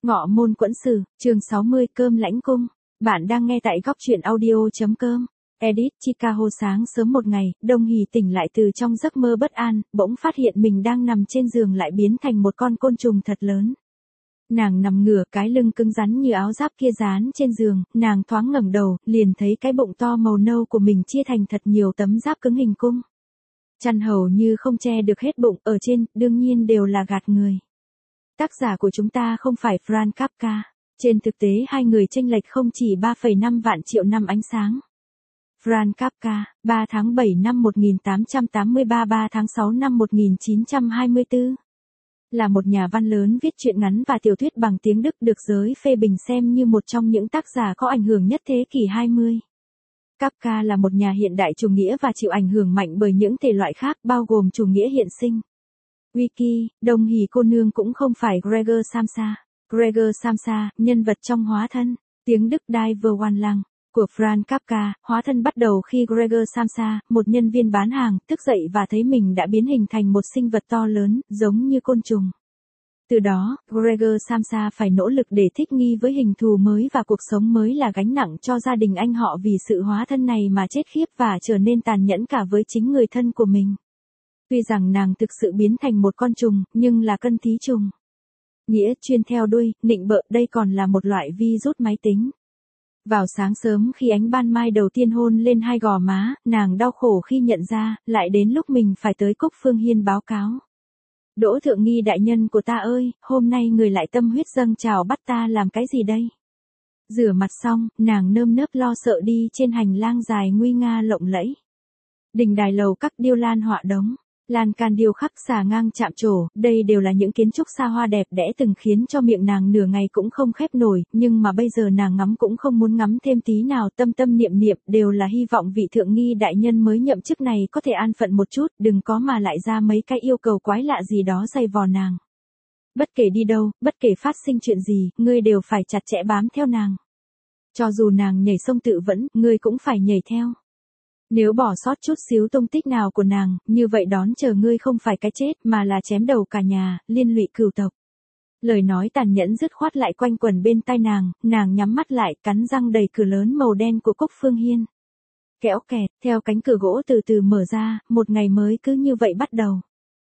Ngọ môn quẫn sử, chương 60 cơm lãnh cung. Bạn đang nghe tại góc truyện audio.com. Edit Chicago. Sáng sớm một ngày, Đông Hỷ tỉnh lại từ trong giấc mơ bất an, bỗng phát hiện mình đang nằm trên giường lại biến thành một con côn trùng thật lớn. Nàng nằm ngửa, cái lưng cứng rắn như áo giáp kia dán trên giường, nàng thoáng ngẩng đầu, liền thấy cái bụng to màu nâu của mình chia thành thật nhiều tấm giáp cứng hình cung. Chăn hầu như không che được hết bụng, ở trên, đương nhiên đều là gạt người. Tác giả của chúng ta không phải Franz Kafka. Trên thực tế hai người chênh lệch không chỉ 3,5 vạn triệu năm ánh sáng. Franz Kafka, 3 tháng 7 năm 1883, 3 tháng 6 năm 1924. Là một nhà văn lớn viết truyện ngắn và tiểu thuyết bằng tiếng Đức, được giới phê bình xem như một trong những tác giả có ảnh hưởng nhất thế kỷ 20. Kafka là một nhà hiện đại chủ nghĩa và chịu ảnh hưởng mạnh bởi những thể loại khác, bao gồm chủ nghĩa hiện sinh. Wiki, Đông Hỷ cô nương cũng không phải Gregor Samsa. Gregor Samsa, nhân vật trong Hóa thân, tiếng Đức Die Verwandlung, của Franz Kafka. Hóa thân bắt đầu khi Gregor Samsa, một nhân viên bán hàng, thức dậy và thấy mình đã biến hình thành một sinh vật to lớn, giống như côn trùng. Từ đó, Gregor Samsa phải nỗ lực để thích nghi với hình thù mới và cuộc sống mới là gánh nặng cho gia đình anh họ, vì sự hóa thân này mà chết khiếp và trở nên tàn nhẫn cả với chính người thân của mình. Tuy rằng nàng thực sự biến thành một con trùng, nhưng là cân thí trùng. Nghĩa chuyên theo đuôi, nịnh bợ, đây còn là một loại virus máy tính. Vào sáng sớm khi ánh ban mai đầu tiên hôn lên hai gò má, nàng đau khổ khi nhận ra, lại đến lúc mình phải tới Cúc Phương Hiên báo cáo. Đỗ Thượng Nghi đại nhân của ta ơi, hôm nay người lại tâm huyết dâng trào bắt ta làm cái gì đây? Rửa mặt xong, nàng nơm nớp lo sợ đi trên hành lang dài nguy nga lộng lẫy. Đình đài lầu các điêu lan họa đống. Lan can điêu khắc xà ngang chạm trổ, đây đều là những kiến trúc xa hoa đẹp đẽ từng khiến cho miệng nàng nửa ngày cũng không khép nổi, nhưng mà bây giờ nàng ngắm cũng không muốn ngắm thêm tí nào, tâm tâm niệm niệm đều là hy vọng vị Thượng Nghi đại nhân mới nhậm chức này có thể an phận một chút, đừng có mà lại ra mấy cái yêu cầu quái lạ gì đó dày vò nàng. Bất kể đi đâu, bất kể phát sinh chuyện gì, ngươi đều phải chặt chẽ bám theo nàng. Cho dù nàng nhảy sông tự vẫn, ngươi cũng phải nhảy theo. Nếu bỏ sót chút xíu tung tích nào của nàng, như vậy đón chờ ngươi không phải cái chết mà là chém đầu cả nhà, liên lụy cửu tộc. Lời nói tàn nhẫn dứt khoát lại quanh quẩn bên tai nàng nhắm mắt lại, cắn răng đẩy cửa lớn màu đen của Cúc Phương Hiên. Kéo kẹt, theo cánh cửa gỗ từ từ mở ra, một ngày mới cứ như vậy bắt đầu.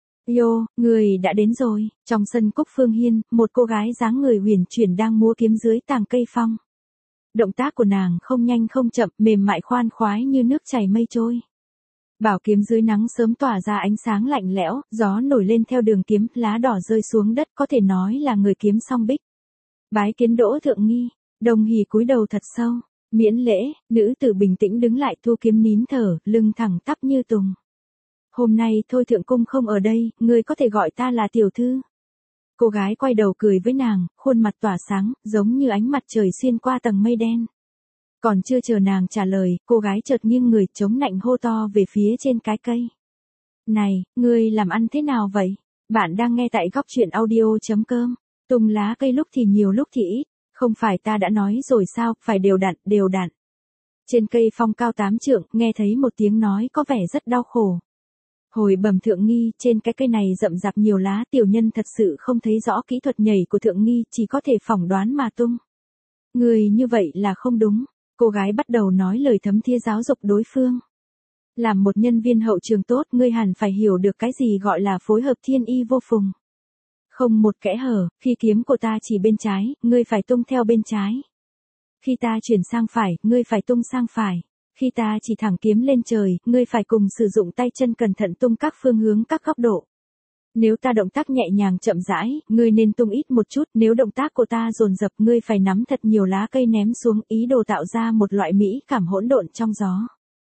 Yo, người đã đến rồi. Trong sân Cúc Phương Hiên, một cô gái dáng người huyền chuyển đang múa kiếm dưới tàng cây phong. Động tác của nàng không nhanh không chậm, mềm mại khoan khoái như nước chảy mây trôi. Bảo kiếm dưới nắng sớm tỏa ra ánh sáng lạnh lẽo, gió nổi lên theo đường kiếm, lá đỏ rơi xuống đất, có thể nói là người kiếm song bích. Bái kiến Đỗ Thượng Nghi. Đông Hỷ cúi đầu thật sâu, miễn lễ. Nữ tử bình tĩnh đứng lại, thu kiếm nín thở, lưng thẳng tắp như tùng. Hôm nay thôi thượng cung không ở đây, ngươi có thể gọi ta là tiểu thư. Cô gái quay đầu cười với nàng, khuôn mặt tỏa sáng, giống như ánh mặt trời xuyên qua tầng mây đen. Còn chưa chờ nàng trả lời, cô gái chợt nghiêng người chống nạnh hô to về phía trên cái cây. Này, ngươi làm ăn thế nào vậy? Bạn đang nghe tại góc truyện audio.com. Tung lá cây lúc thì nhiều lúc thì ít, không phải ta đã nói rồi sao, phải đều đặn, đều đặn. Trên cây phong cao 8 trượng, nghe thấy một tiếng nói có vẻ rất đau khổ. Hồi bẩm Thượng Nghi, trên cái cây này rậm rạp nhiều lá, tiểu nhân thật sự không thấy rõ kỹ thuật nhảy của Thượng Nghi, chỉ có thể phỏng đoán mà tung. Người như vậy là không đúng. Cô gái bắt đầu nói lời thấm thía giáo dục đối phương. Làm một nhân viên hậu trường tốt, ngươi hẳn phải hiểu được cái gì gọi là phối hợp thiên y vô phùng. Không một kẽ hở, khi kiếm của ta chỉ bên trái, ngươi phải tung theo bên trái. Khi ta chuyển sang phải, ngươi phải tung sang phải. Khi ta chỉ thẳng kiếm lên trời, ngươi phải cùng sử dụng tay chân cẩn thận tung các phương hướng, các góc độ. Nếu ta động tác nhẹ nhàng chậm rãi, ngươi nên tung ít một chút, nếu động tác của ta dồn dập, ngươi phải nắm thật nhiều lá cây ném xuống, ý đồ tạo ra một loại mỹ cảm hỗn độn trong gió.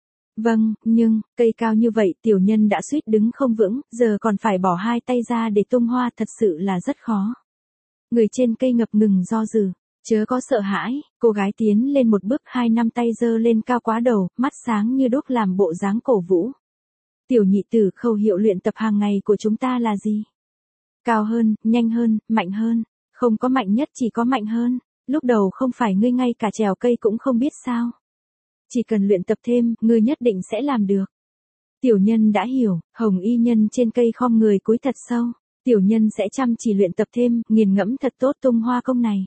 Vâng, nhưng, cây cao như vậy, tiểu nhân đã suýt đứng không vững, giờ còn phải bỏ hai tay ra để tung hoa, thật sự là rất khó. Người trên cây ngập ngừng do dự. Chớ có sợ hãi, cô gái tiến lên một bước, hai năm tay giơ lên cao quá đầu, mắt sáng như đuốc làm bộ dáng cổ vũ. Tiểu nhị tử, khẩu hiệu luyện tập hàng ngày của chúng ta là gì? Cao hơn, nhanh hơn, mạnh hơn. Không có mạnh nhất, chỉ có mạnh hơn. Lúc đầu không phải ngươi ngay cả trèo cây cũng không biết sao? Chỉ cần luyện tập thêm, ngươi nhất định sẽ làm được. Tiểu nhân đã hiểu. Hồng y nhân trên cây khom người cúi thật sâu. Tiểu nhân sẽ chăm chỉ luyện tập thêm, nghiền ngẫm thật tốt tung hoa công này.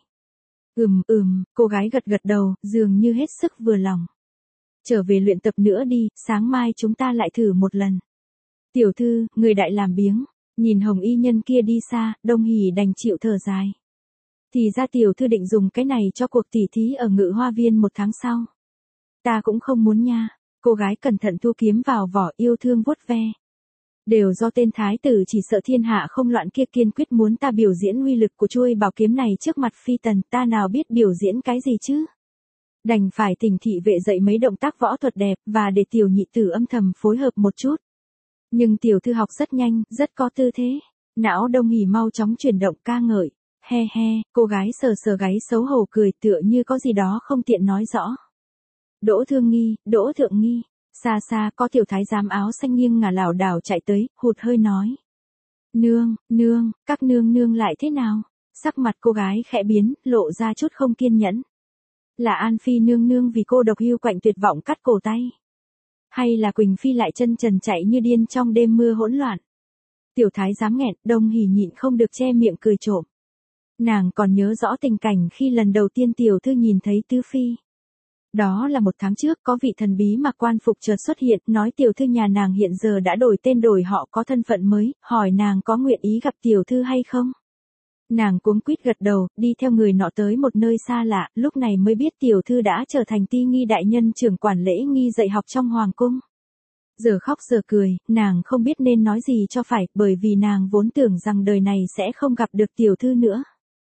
Cô gái gật gật đầu, dường như hết sức vừa lòng. Trở về luyện tập nữa đi, sáng mai chúng ta lại thử một lần. Tiểu thư, người đại làm biếng. Nhìn hồng y nhân kia đi xa, Đông Hỷ đành chịu thở dài. Thì ra tiểu thư định dùng cái này cho cuộc tỉ thí ở Ngự Hoa Viên 1 tháng sau. Ta cũng không muốn nha. Cô gái cẩn thận thu kiếm vào vỏ, yêu thương vuốt ve. Đều do tên thái tử chỉ sợ thiên hạ không loạn kia kiên quyết muốn ta biểu diễn uy lực của chuôi bảo kiếm này trước mặt phi tần, ta nào biết biểu diễn cái gì chứ. Đành phải thỉnh thị vệ dạy mấy động tác võ thuật đẹp, và để tiểu nhị tử âm thầm phối hợp một chút. Nhưng tiểu thư học rất nhanh, rất có tư thế. Não Đông Hỷ mau chóng chuyển động ca ngợi. He he, cô gái sờ sờ gáy xấu hổ cười tựa như có gì đó không tiện nói rõ. Đỗ Thượng Nghi. Xa xa có tiểu thái giám áo xanh nghiêng ngả lảo đảo chạy tới, hụt hơi nói. Nương, các nương lại thế nào? Sắc mặt cô gái khẽ biến, lộ ra chút không kiên nhẫn. Là An Phi nương vì cô độc hưu quạnh tuyệt vọng cắt cổ tay. Hay là Quỳnh Phi lại chân trần chạy như điên trong đêm mưa hỗn loạn. Tiểu thái giám nghẹn, Đông Hỷ nhịn không được che miệng cười trộm. Nàng còn nhớ rõ tình cảnh khi lần đầu tiên tiểu thư nhìn thấy Tứ Phi. Đó là 1 tháng trước, có vị thần bí mặc quan phục chợt xuất hiện, nói tiểu thư nhà nàng hiện giờ đã đổi tên đổi họ, có thân phận mới, hỏi nàng có nguyện ý gặp tiểu thư hay không. Nàng cuống quýt gật đầu, đi theo người nọ tới một nơi xa lạ, lúc này mới biết tiểu thư đã trở thành Ti Nghi đại nhân trưởng quản lễ nghi dạy học trong hoàng cung. Giờ khóc giờ cười, nàng không biết nên nói gì cho phải, bởi vì nàng vốn tưởng rằng đời này sẽ không gặp được tiểu thư nữa.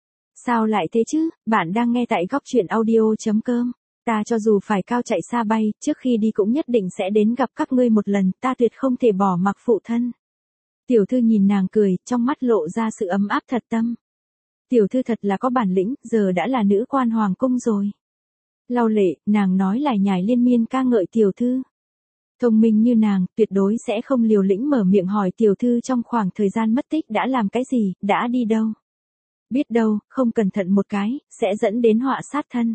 Sao lại thế chứ, bạn đang nghe tại góc truyện audio.com. Ta cho dù phải cao chạy xa bay, trước khi đi cũng nhất định sẽ đến gặp các ngươi một lần, ta tuyệt không thể bỏ mặc phụ thân. Tiểu thư nhìn nàng cười, trong mắt lộ ra sự ấm áp thật tâm. Tiểu thư thật là có bản lĩnh, giờ đã là nữ quan hoàng cung rồi. Lau lệ, nàng nói lải nhải liên miên ca ngợi tiểu thư. Thông minh như nàng, tuyệt đối sẽ không liều lĩnh mở miệng hỏi tiểu thư trong khoảng thời gian mất tích đã làm cái gì, đã đi đâu. Biết đâu, không cẩn thận một cái, sẽ dẫn đến họa sát thân.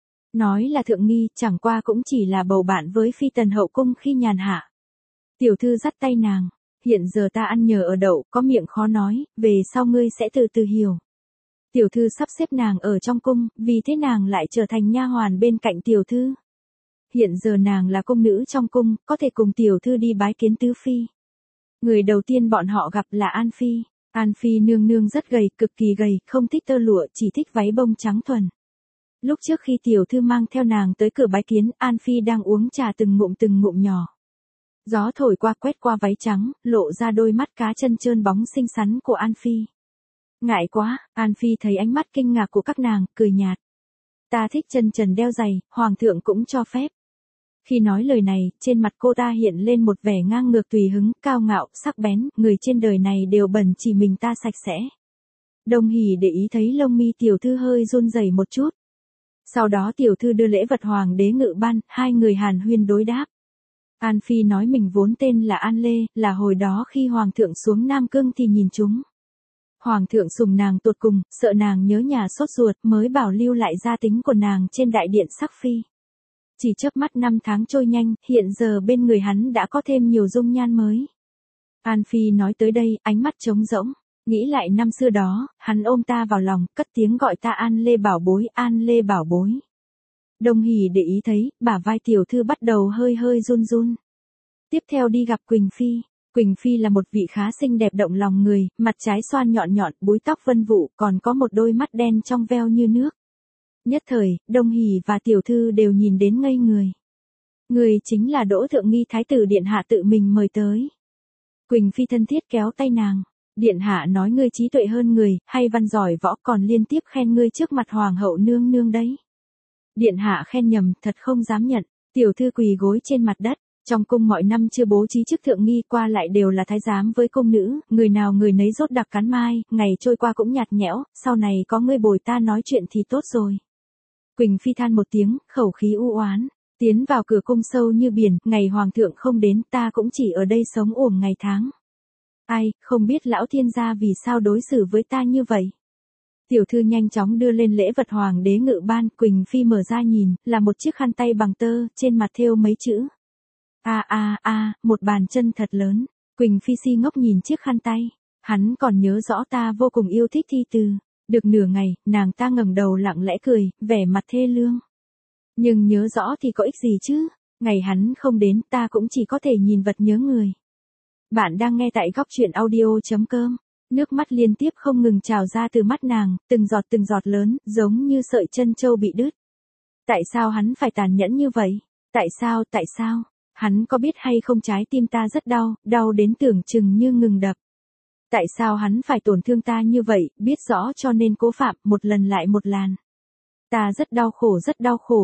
Nói là Thượng Nghi, chẳng qua cũng chỉ là bầu bạn với phi tần hậu cung khi nhàn hạ. Tiểu thư dắt tay nàng, hiện giờ ta ăn nhờ ở đậu, có miệng khó nói, về sau ngươi sẽ từ từ hiểu. Tiểu thư sắp xếp nàng ở trong cung, vì thế nàng lại trở thành nha hoàn bên cạnh tiểu thư. Hiện giờ nàng là công nữ trong cung, có thể cùng tiểu thư đi bái kiến Tứ Phi. Người đầu tiên bọn họ gặp là An Phi. An Phi nương rất gầy, cực kỳ gầy, không thích tơ lụa, chỉ thích váy bông trắng thuần. Lúc trước khi tiểu thư mang theo nàng tới cửa bái kiến, An Phi đang uống trà từng ngụm nhỏ. Gió thổi qua quét qua váy trắng, lộ ra đôi mắt cá chân trơn bóng xinh xắn của An Phi. Ngại quá, An Phi thấy ánh mắt kinh ngạc của các nàng, cười nhạt. Ta thích chân trần đeo giày, hoàng thượng cũng cho phép. Khi nói lời này, trên mặt cô ta hiện lên một vẻ ngang ngược tùy hứng, cao ngạo, sắc bén, người trên đời này đều bẩn chỉ mình ta sạch sẽ. Đông Hỷ để ý thấy lông mi tiểu thư hơi run rẩy một chút. Sau đó tiểu thư đưa lễ vật hoàng đế ngự ban, hai người hàn huyên đối đáp. An Phi nói mình vốn tên là An Lê, là hồi đó khi hoàng thượng xuống Nam Cương thì nhìn chúng. Hoàng thượng sủng nàng tột cùng, sợ nàng nhớ nhà sốt ruột mới bảo lưu lại gia tính của nàng trên đại điện sắc phi. Chỉ chớp mắt 5 tháng trôi nhanh, hiện giờ bên người hắn đã có thêm nhiều dung nhan mới. An Phi nói tới đây, ánh mắt trống rỗng, nghĩ lại năm xưa đó, hắn ôm ta vào lòng, cất tiếng gọi ta An Lê bảo bối, An Lê bảo bối. Đông Hỷ để ý thấy, bả vai tiểu thư bắt đầu hơi run. Tiếp theo đi gặp Quỳnh Phi. Quỳnh Phi là một vị khá xinh đẹp động lòng người, mặt trái xoan nhọn, búi tóc vân vụ, còn có một đôi mắt đen trong veo như nước. Nhất thời, Đông Hỷ và tiểu thư đều nhìn đến ngây người. Người chính là Đỗ Thượng Nghi thái tử điện hạ tự mình mời tới. Quỳnh Phi thân thiết kéo tay nàng. Điện hạ nói ngươi trí tuệ hơn người, hay văn giỏi võ, còn liên tiếp khen ngươi trước mặt hoàng hậu nương đấy. Điện hạ khen nhầm, thật không dám nhận. Tiểu thư quỳ gối trên mặt đất. Trong cung mọi năm chưa bố trí chức thượng nghi, qua lại đều là thái giám với cung nữ, người nào người nấy rốt đặc cắn mai, ngày trôi qua cũng nhạt nhẽo, sau này có ngươi bồi ta nói chuyện thì tốt rồi. Quỳnh Phi than một tiếng, khẩu khí u oán, tiến vào cửa cung sâu như biển, ngày hoàng thượng không đến, ta cũng chỉ ở đây sống uổng ngày tháng. Ai, không biết lão thiên gia vì sao đối xử với ta như vậy. Tiểu thư nhanh chóng đưa lên lễ vật hoàng đế ngự ban, Quỳnh Phi mở ra nhìn, là một chiếc khăn tay bằng tơ, trên mặt thêu mấy chữ. Một bàn chân thật lớn. Quỳnh Phi si ngốc nhìn chiếc khăn tay. Hắn còn nhớ rõ ta vô cùng yêu thích thi từ. Được nửa ngày, nàng ta ngẩng đầu lặng lẽ cười, vẻ mặt thê lương. Nhưng nhớ rõ thì có ích gì chứ? Ngày hắn không đến, ta cũng chỉ có thể nhìn vật nhớ người. Bạn đang nghe tại góc truyện audio.com. Nước mắt liên tiếp không ngừng trào ra từ mắt nàng, từng giọt lớn, giống như sợi chân châu bị đứt. Tại sao hắn phải tàn nhẫn như vậy? Tại sao? Hắn có biết hay không trái tim ta rất đau, đau đến tưởng chừng như ngừng đập. Tại sao hắn phải tổn thương ta như vậy, biết rõ cho nên cố phạm, một lần lại một làn. Ta rất đau khổ, rất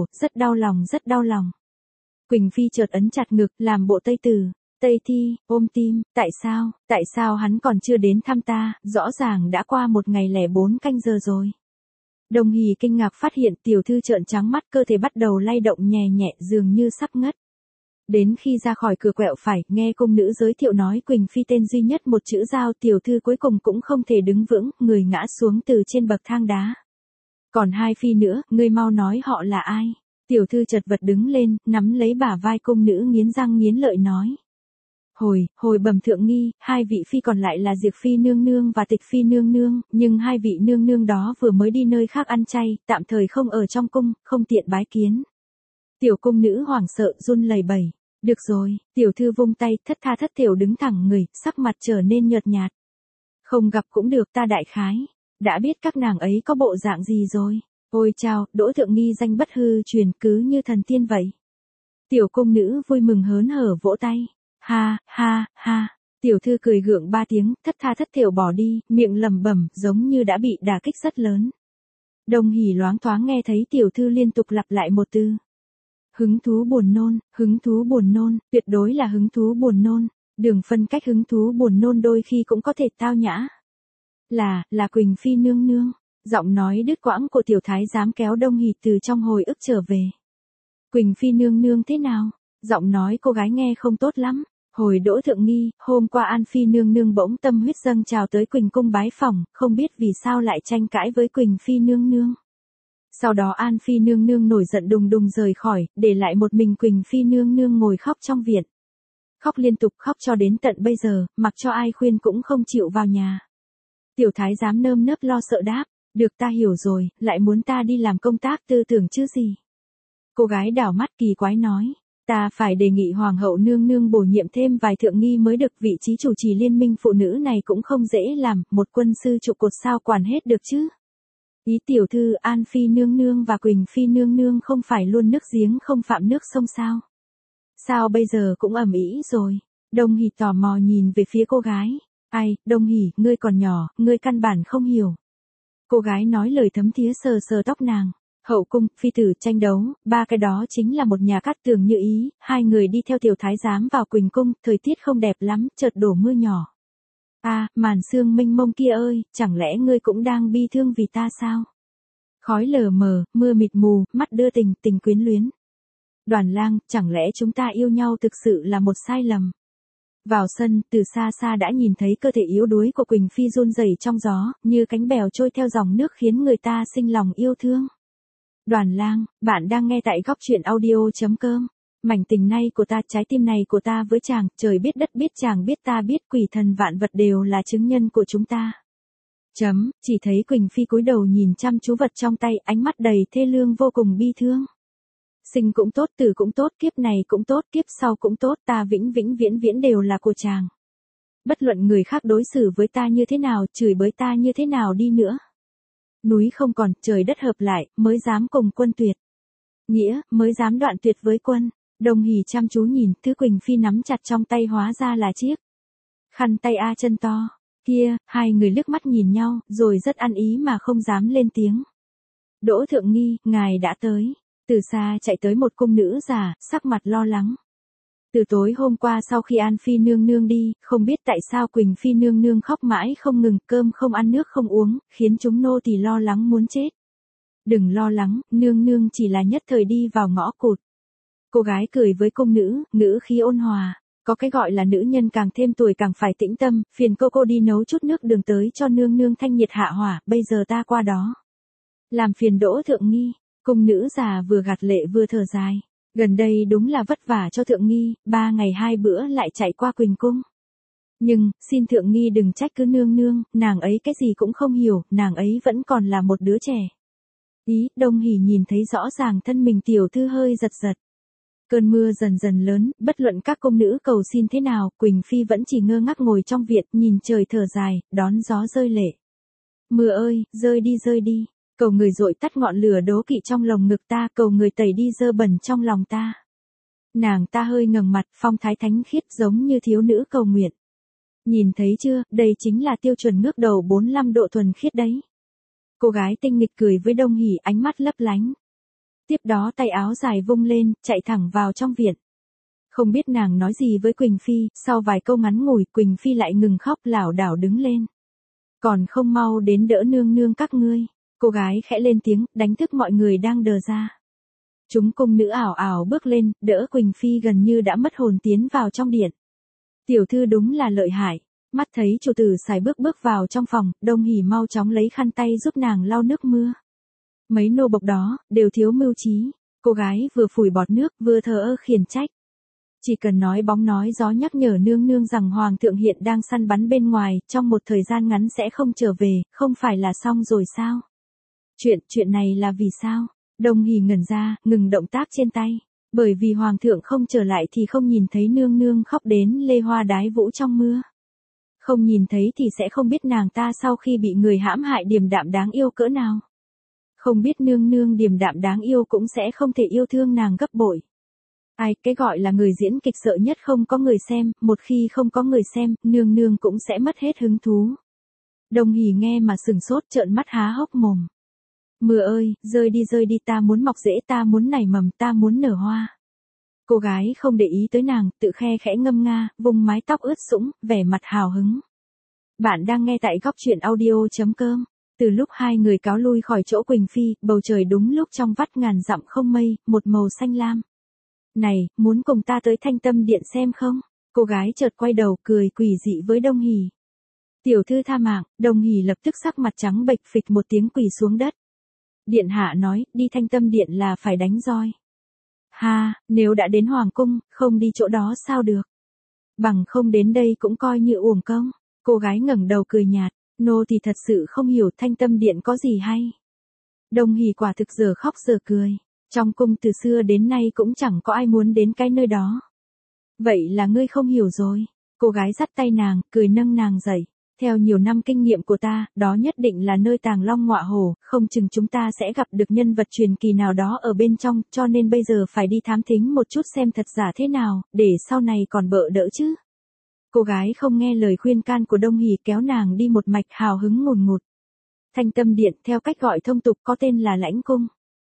đau lòng. Quỳnh Phi chợt ấn chặt ngực, làm bộ Tây Tử, Tây Thi, ôm tim, tại sao hắn còn chưa đến thăm ta, rõ ràng đã qua 1 ngày lẻ 4 canh giờ rồi. Đồng Hỷ kinh ngạc phát hiện tiểu thư trợn trắng mắt, cơ thể bắt đầu lay động nhẹ nhẹ dường như sắp ngất. Đến khi ra khỏi cửa quẹo phải, nghe cung nữ giới thiệu nói Quỳnh Phi tên duy nhất một chữ Giao, tiểu thư cuối cùng cũng không thể đứng vững, người ngã xuống từ trên bậc thang đá. Còn 2 phi nữa, ngươi mau nói họ là ai? Tiểu thư chật vật đứng lên, nắm lấy bả vai cung nữ nghiến răng nghiến lợi nói. Hồi bẩm thượng nghi, 2 vị phi còn lại là Diệp Phi nương nương và Tịch Phi nương nương, nhưng 2 vị nương nương đó vừa mới đi nơi khác ăn chay, tạm thời không ở trong cung, không tiện bái kiến. Tiểu cung nữ hoảng sợ run lẩy bẩy. Được rồi, tiểu thư vung tay, thất tha thất thểu đứng thẳng người, sắc mặt trở nên nhợt nhạt. Không gặp cũng được, ta đại khái đã biết các nàng ấy có bộ dạng gì rồi. Ôi chao, Đỗ thượng nghi danh bất hư truyền, cứ như thần tiên vậy. Tiểu cung nữ vui mừng hớn hở vỗ tay. Ha. Tiểu thư cười gượng 3 tiếng, thất tha thất thểu bỏ đi, miệng lẩm bẩm, giống như đã bị đả kích rất lớn. Đồng Hỷ loáng thoáng nghe thấy tiểu thư liên tục lặp lại một từ. Hứng thú buồn nôn, tuyệt đối là hứng thú buồn nôn. Đường phân cách hứng thú buồn nôn đôi khi cũng có thể tao nhã. Là Quỳnh Phi nương nương. Giọng nói đứt quãng của tiểu thái giám kéo Đồng Hỷ từ trong hồi ức trở về. Quỳnh Phi nương nương thế nào? Giọng nói cô gái nghe không tốt lắm. Hồi Đỗ thượng nghi, hôm qua An Phi nương nương bỗng tâm huyết dâng trào tới Quỳnh cung bái phỏng, không biết vì sao lại tranh cãi với Quỳnh Phi nương nương. Sau đó An Phi nương nương nổi giận đùng đùng rời khỏi, để lại một mình Quỳnh Phi nương nương ngồi khóc trong viện. Khóc liên tục, khóc cho đến tận bây giờ, mặc cho ai khuyên cũng không chịu vào nhà. Tiểu thái giám nơm nớp lo sợ đáp, được ta hiểu rồi, lại muốn ta đi làm công tác tư tưởng chứ gì. Cô gái đảo mắt kỳ quái nói, ta phải đề nghị hoàng hậu nương nương bổ nhiệm thêm vài thượng nghi mới được, vị trí chủ trì liên minh phụ nữ này cũng không dễ làm, một quân sư trụ cột sao quản hết được chứ. Ý tiểu thư An Phi nương nương và Quỳnh Phi nương nương không phải luôn nước giếng không phạm nước sông sao? Sao bây giờ cũng ầm ĩ rồi? Đồng Hỷ tò mò nhìn về phía cô gái. Ai, Đồng Hỷ, ngươi còn nhỏ, ngươi căn bản không hiểu. Cô gái nói lời thấm thía sờ sờ tóc nàng. Hậu cung, phi tử tranh đấu, 3 cái đó chính là một nhà Cát Tường Như Ý, 2 người đi theo tiểu thái giám vào Quỳnh cung, thời tiết không đẹp lắm, chợt đổ mưa nhỏ. Màn sương mênh mông kia ơi, chẳng lẽ ngươi cũng đang bi thương vì ta sao? Khói lờ mờ, mưa mịt mù, mắt đưa tình quyến luyến. Đoàn lang, chẳng lẽ chúng ta yêu nhau thực sự là một sai lầm? Vào sân, từ xa xa đã nhìn thấy cơ thể yếu đuối của Quỳnh Phi run rẩy trong gió, như cánh bèo trôi theo dòng nước khiến người ta sinh lòng yêu thương. Đoàn lang, bạn đang nghe tại góc truyện audio.com. Mảnh tình này của ta, trái tim này của ta với chàng, trời biết đất biết chàng biết ta biết, quỷ thần vạn vật đều là chứng nhân của chúng ta. Chỉ thấy Quỳnh Phi cúi đầu nhìn chăm chú vật trong tay, ánh mắt đầy thê lương vô cùng bi thương. Sinh cũng tốt, tử cũng tốt, kiếp này cũng tốt, kiếp sau cũng tốt, ta vĩnh viễn đều là của chàng. Bất luận người khác đối xử với ta như thế nào, chửi bới ta như thế nào đi nữa. Núi không còn, trời đất hợp lại, mới dám cùng quân tuyệt. Nghĩa, mới dám đoạn tuyệt với quân. Đồng Hỷ chăm chú nhìn, thứ Quỳnh Phi nắm chặt trong tay hóa ra là chiếc khăn tay chân to. Kia, 2 người liếc mắt nhìn nhau, rồi rất ăn ý mà không dám lên tiếng. Đỗ thượng nghi, ngài đã tới. Từ xa chạy tới một cung nữ già, sắc mặt lo lắng. Từ tối hôm qua sau khi An Phi nương nương đi, không biết tại sao Quỳnh Phi nương nương khóc mãi không ngừng, cơm không ăn nước không uống, khiến chúng nô tỳ lo lắng muốn chết. Đừng lo lắng, nương nương chỉ là nhất thời đi vào ngõ cụt. Cô gái cười với cung nữ, ngữ khí ôn hòa. Có cái gọi là nữ nhân càng thêm tuổi càng phải tĩnh tâm, phiền cô đi nấu chút nước đường tới cho nương nương thanh nhiệt hạ hỏa, bây giờ ta qua đó. Làm phiền Đỗ thượng nghi, cung nữ già vừa gạt lệ vừa thở dài. Gần đây đúng là vất vả cho thượng nghi, 3 ngày 2 bữa lại chạy qua Quỳnh cung. Nhưng, xin thượng nghi đừng trách cứ nương nương, nàng ấy cái gì cũng không hiểu, nàng ấy vẫn còn là một đứa trẻ. Ý, Đông Hỷ nhìn thấy rõ ràng thân mình tiểu thư hơi giật giật. Cơn mưa dần dần lớn, bất luận các công nữ cầu xin thế nào, Quỳnh Phi vẫn chỉ ngơ ngác ngồi trong viện, nhìn trời thở dài, đón gió rơi lệ. Mưa ơi, rơi đi, cầu người dội tắt ngọn lửa đố kỵ trong lồng ngực ta, cầu người tẩy đi dơ bẩn trong lòng ta. Nàng ta hơi ngẩng mặt, phong thái thánh khiết giống như thiếu nữ cầu nguyện. Nhìn thấy chưa, đây chính là tiêu chuẩn ngước đầu 45 độ thuần khiết đấy. Cô gái tinh nghịch cười với Đông Hỷ, ánh mắt lấp lánh. Tiếp đó tay áo dài vung lên, chạy thẳng vào trong viện. Không biết nàng nói gì với Quỳnh Phi, sau vài câu ngắn ngủi, Quỳnh Phi lại ngừng khóc, lảo đảo đứng lên. Còn không mau đến đỡ nương nương các ngươi. Cô gái khẽ lên tiếng, đánh thức mọi người đang đờ ra. Chúng cung nữ ảo ảo bước lên, đỡ Quỳnh Phi gần như đã mất hồn tiến vào trong điện. Tiểu thư đúng là lợi hại. Mắt thấy chủ tử sải bước vào trong phòng, Đông Hỷ mau chóng lấy khăn tay giúp nàng lau nước mưa. Mấy nô bộc đó, đều thiếu mưu trí. Cô gái vừa phủi bọt nước, vừa thờ ơ khiển trách. Chỉ cần nói bóng nói gió nhắc nhở nương nương rằng hoàng thượng hiện đang săn bắn bên ngoài, trong một thời gian ngắn sẽ không trở về, không phải là xong rồi sao? Chuyện này là vì sao? Đông Hỷ ngẩn ra, ngừng động tác trên tay. Bởi vì hoàng thượng không trở lại thì không nhìn thấy nương nương khóc đến lê hoa đái vũ trong mưa. Không nhìn thấy thì sẽ không biết nàng ta sau khi bị người hãm hại điềm đạm đáng yêu cỡ nào. Không biết nương nương điềm đạm đáng yêu cũng sẽ không thể yêu thương nàng gấp bội. Ai, cái gọi là người diễn kịch sợ nhất không có người xem, một khi không có người xem, nương nương cũng sẽ mất hết hứng thú. Đông Hỷ nghe mà sừng sốt, trợn mắt há hốc mồm. Mưa ơi, rơi đi, ta muốn mọc rễ, ta muốn nảy mầm, ta muốn nở hoa. Cô gái không để ý tới nàng, tự khe khẽ ngâm nga, vùng mái tóc ướt sũng, vẻ mặt hào hứng. Bạn đang nghe tại góc truyện audio.com. Từ lúc hai người cáo lui khỏi chỗ Quỳnh Phi, bầu trời đúng lúc trong vắt ngàn dặm không mây, một màu xanh lam. Này, muốn cùng ta tới Thanh Tâm Điện xem không? Cô gái chợt quay đầu cười quỷ dị với Đông Hỷ. Tiểu thư tha mạng, Đông Hỷ lập tức sắc mặt trắng bệch phịch một tiếng quỳ xuống đất. Điện hạ nói, đi Thanh Tâm Điện là phải đánh roi. Ha, nếu đã đến Hoàng Cung, không đi chỗ đó sao được? Bằng không đến đây cũng coi như uổng công. Cô gái ngẩng đầu cười nhạt, nô thì thật sự không hiểu Thanh Tâm Điện có gì hay. Đông Hỷ quả thực giờ khóc giờ cười. Trong cung từ xưa đến nay cũng chẳng có ai muốn đến cái nơi đó. Vậy là ngươi không hiểu rồi. Cô gái dắt tay nàng, cười nâng nàng dậy. Theo nhiều năm kinh nghiệm của ta, đó nhất định là nơi tàng long ngọa hổ, không chừng chúng ta sẽ gặp được nhân vật truyền kỳ nào đó ở bên trong, cho nên bây giờ phải đi thám thính một chút xem thật giả thế nào, để sau này còn bợ đỡ chứ. Cô gái không nghe lời khuyên can của Đông Hỷ, kéo nàng đi một mạch hào hứng ngùn ngụt. Thanh Tâm Điện theo cách gọi thông tục có tên là Lãnh Cung.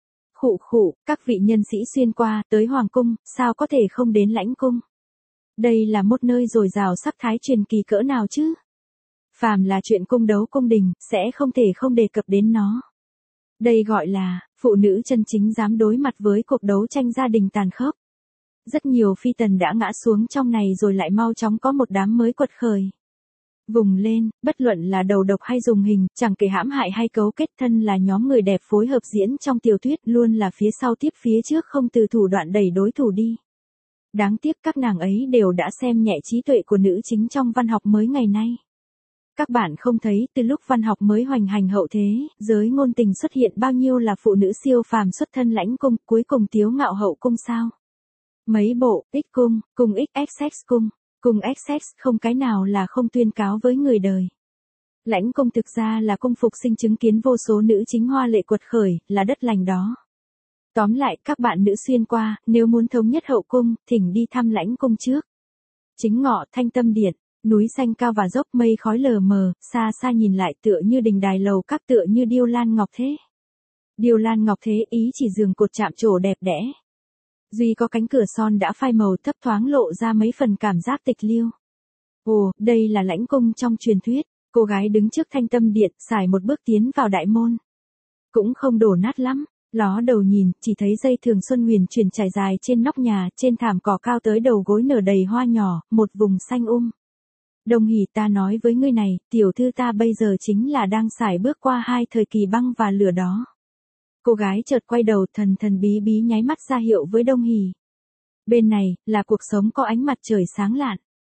Khụ, các vị nhân sĩ xuyên qua, tới Hoàng Cung, sao có thể không đến Lãnh Cung? Đây là một nơi dồi dào sắc thái truyền kỳ cỡ nào chứ? Phàm là chuyện cung đấu cung đình, sẽ không thể không đề cập đến nó. Đây gọi là, phụ nữ chân chính dám đối mặt với cuộc đấu tranh gia đình tàn khốc. Rất nhiều phi tần đã ngã xuống trong này rồi lại mau chóng có một đám mới quật khởi. Vùng lên, bất luận là đầu độc hay dùng hình, chẳng kể hãm hại hay cấu kết, thân là nhóm người đẹp phối hợp diễn trong tiểu thuyết, luôn là phía sau tiếp phía trước, không từ thủ đoạn đẩy đối thủ đi. Đáng tiếc các nàng ấy đều đã xem nhẹ trí tuệ của nữ chính trong văn học mới ngày nay. Các bạn không thấy từ lúc văn học mới hoành hành hậu thế, giới ngôn tình xuất hiện bao nhiêu là phụ nữ siêu phàm xuất thân Lãnh Cung, cuối cùng tiếu ngạo hậu cung sao? Mấy bộ, X cung, cùng XXX cung, cùng XX không cái nào là không tuyên cáo với người đời. Lãnh Cung thực ra là cung phục sinh chứng kiến vô số nữ chính hoa lệ quật khởi, là đất lành đó. Tóm lại, các bạn nữ xuyên qua, nếu muốn thống nhất hậu cung, thỉnh đi thăm Lãnh Cung trước. Chính ngọ Thanh Tâm Điện, núi xanh cao và dốc, mây khói lờ mờ, xa xa nhìn lại tựa như đình đài lầu các, tựa như điêu lan ngọc thế. Điêu lan ngọc thế ý chỉ giường cột chạm trổ đẹp đẽ. Duy có cánh cửa son đã phai màu thấp thoáng lộ ra mấy phần cảm giác tịch liêu. Ồ, đây là Lãnh Cung trong truyền thuyết. Cô gái đứng trước Thanh Tâm Điện, xài một bước tiến vào đại môn. Cũng không đổ nát lắm, ló đầu nhìn, chỉ thấy dây thường xuân huyền chuyển trải dài trên nóc nhà, trên thảm cỏ cao tới đầu gối nở đầy hoa nhỏ, một vùng xanh Đông Hỷ, ta nói với ngươi này, tiểu thư ta bây giờ chính là đang xài bước qua hai thời kỳ băng và lửa đó. Cô gái chợt quay đầu, thần thần bí bí nháy mắt ra hiệu với Đông Hỷ. Bên này, là cuộc sống có ánh mặt trời sáng lạn.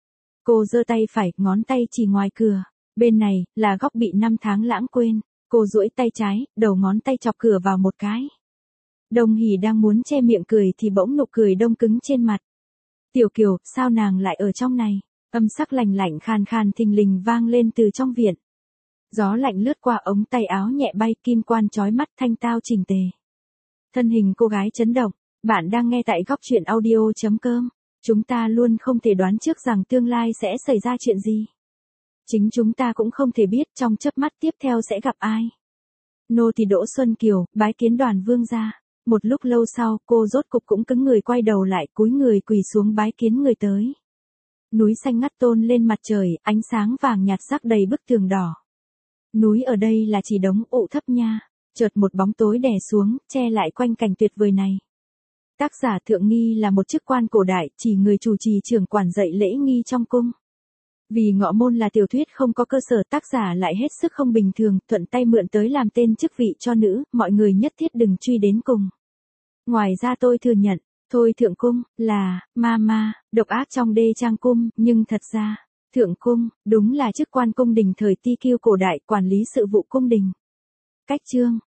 Cô giơ tay phải, ngón tay chỉ ngoài cửa. Bên này, là góc bị năm tháng lãng quên. Cô duỗi tay trái, đầu ngón tay chọc cửa vào một cái. Đồng Hỷ đang muốn che miệng cười thì bỗng nụ cười đông cứng trên mặt. Tiểu Kiều, sao nàng lại ở trong này? Âm sắc lạnh lạnh khàn khàn thình lình vang lên từ trong viện. Gió lạnh lướt qua ống tay áo nhẹ bay, kim quan chói mắt, thanh tao chỉnh tề. Thân hình cô gái chấn động. Bạn đang nghe tại góc truyện audio.com. Chúng ta luôn không thể đoán trước rằng tương lai sẽ xảy ra chuyện gì. Chính chúng ta cũng không thể biết trong chớp mắt tiếp theo sẽ gặp ai. Nô tỳ Đỗ Xuân Kiều, bái kiến Đoàn vương gia. Một lúc lâu sau, cô rốt cục cũng cứng người quay đầu lại, cúi người quỳ xuống bái kiến người tới. Núi xanh ngắt tôn lên mặt trời, ánh sáng vàng nhạt rắc đầy bức tường đỏ. Núi ở đây là chỉ đống ụ thấp nha. Chợt một bóng tối đè xuống, che lại quanh cảnh tuyệt vời này. Tác giả Thượng Nghi là một chức quan cổ đại, chỉ người chủ trì trưởng quản dạy lễ nghi trong cung. Vì Ngọ Môn là tiểu thuyết không có cơ sở, tác giả lại hết sức không bình thường, thuận tay mượn tới làm tên chức vị cho nữ, mọi người nhất thiết đừng truy đến cùng. Ngoài ra tôi thừa nhận, Thôi Thượng Cung, là, ma, độc ác trong đê trang cung, nhưng thật ra, Thượng Cung, đúng là chức quan cung đình thời Ti Kiêu cổ đại, quản lý sự vụ cung đình. Cách chương,